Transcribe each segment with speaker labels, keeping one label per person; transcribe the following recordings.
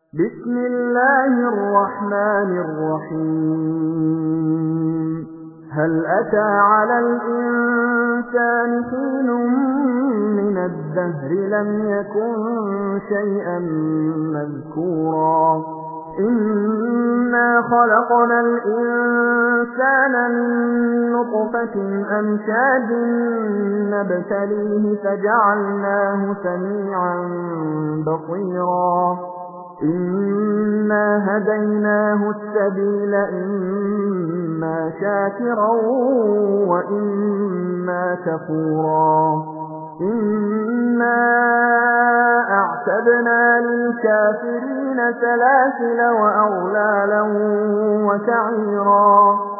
Speaker 1: بسم الله الرحمن الرحيم هل أتى على الإنسان حين من الدهر لم يكن شيئا مذكورا إنا خلقنا الإنسان من نطفة أمشاج نبتليه فجعلناه سميعا بصيرا إنا هديناه السبيل إما شاكرا وإما كفورا إنا أعتدنا للكافرين سلاسل وأغلالا وسعيرا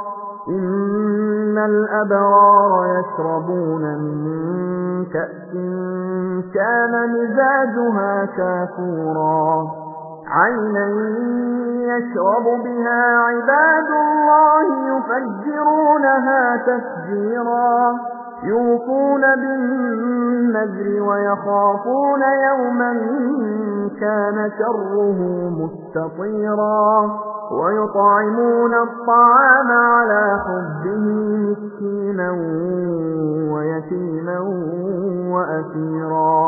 Speaker 1: إن الأبرار يشربون من كأس كان مزاجها كافورا عينا يشرب بها عباد الله يفجرونها تفجيرا يوفون بالنذر ويخافون يوما كان شره مستطيرا ويطعمون الطعام على حبه مسكينا ويتيما وأسيرا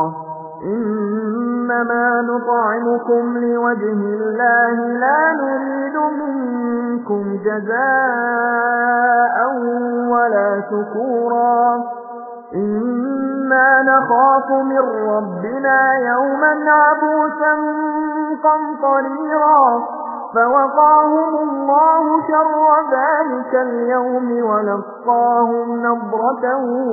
Speaker 1: إنما نطعمكم لوجه الله لا نريد منكم جزاء ولا شكورا إنا نخاف من ربنا يوما عبوسا قمطريرا فوقاهم الله شر ذلك اليوم ولقاهم نضرة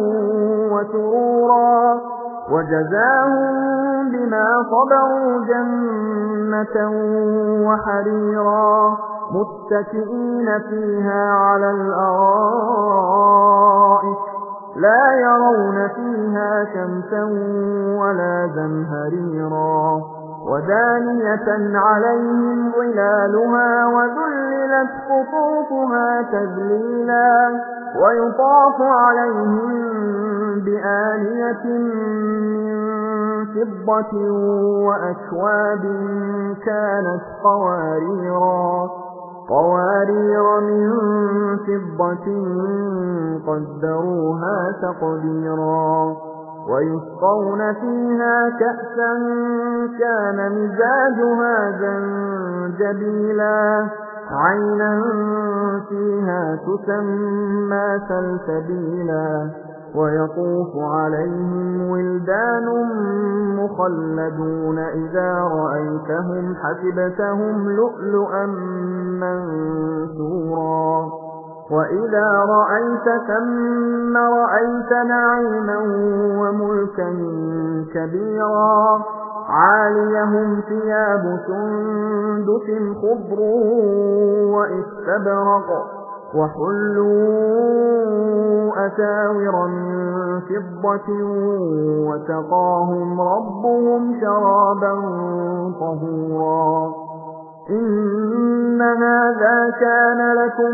Speaker 1: وسرورا وجزاهم بما صبروا جنة وحريرا متكئين فيها على الأرائك لا يرون فيها شمسا ولا زمهريرا ودانية عليهم ظلالها وذللت قطوفها تذليلا ويطاف عليهم بآنية من فضة وأكواب كانت قوارير من فضة قدروها تقديرا ويسقون فيها كأسا كان مزاجها زنجبيلا عينا فيها تسمى سلسبيلا ويطوف عليهم ولدان مخلدون إذا رأيتهم حسبتهم لؤلؤا منثورا وإذا رأيت ثم رأيت نعيما وملكا كبيرا عاليهم ثياب سندس خضر واستبرق وحلوا أساور من فضة وسقاهم ربهم شرابا طهورا إن هذا كان لكم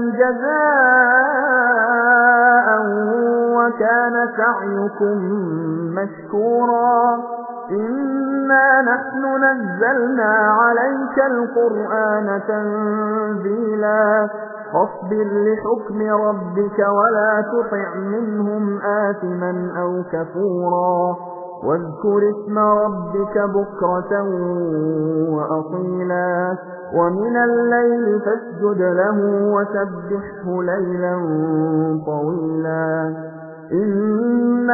Speaker 1: جزاء وكان سعيكم مشكورا إنا نحن نزلنا عليك القرآن تنزيلا فاصبر لحكم ربك ولا تطع منهم آثما أو كفورا واذكر اسم ربك بكرة وأصيلا ومن الليل فاسجد له وسبحه ليلا طويلا إن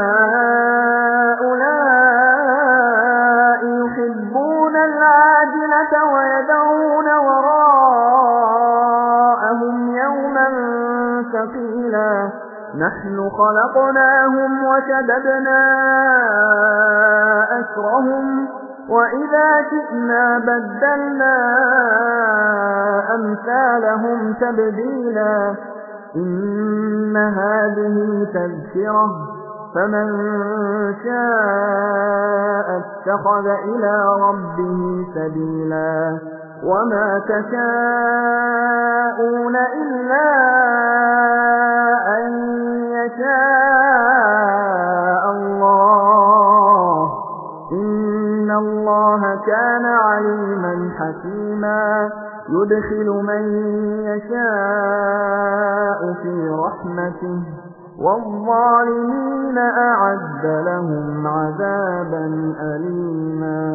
Speaker 1: هؤلاء يحبون العاجلة ويدعون وراءهم يوما ثقيلا نحن خلقناهم وشددنا أسرهم وإذا شئنا بدلنا أمثالهم تبديلا إن هذه تذكرة فمن شاء اتخذ إلى ربه سبيلا وما تشاءون إلا أن يشاء الله إن إن الله كان عليما حكيما يدخل من يشاء في رحمته والظالمين أعد لهم عذابا أليما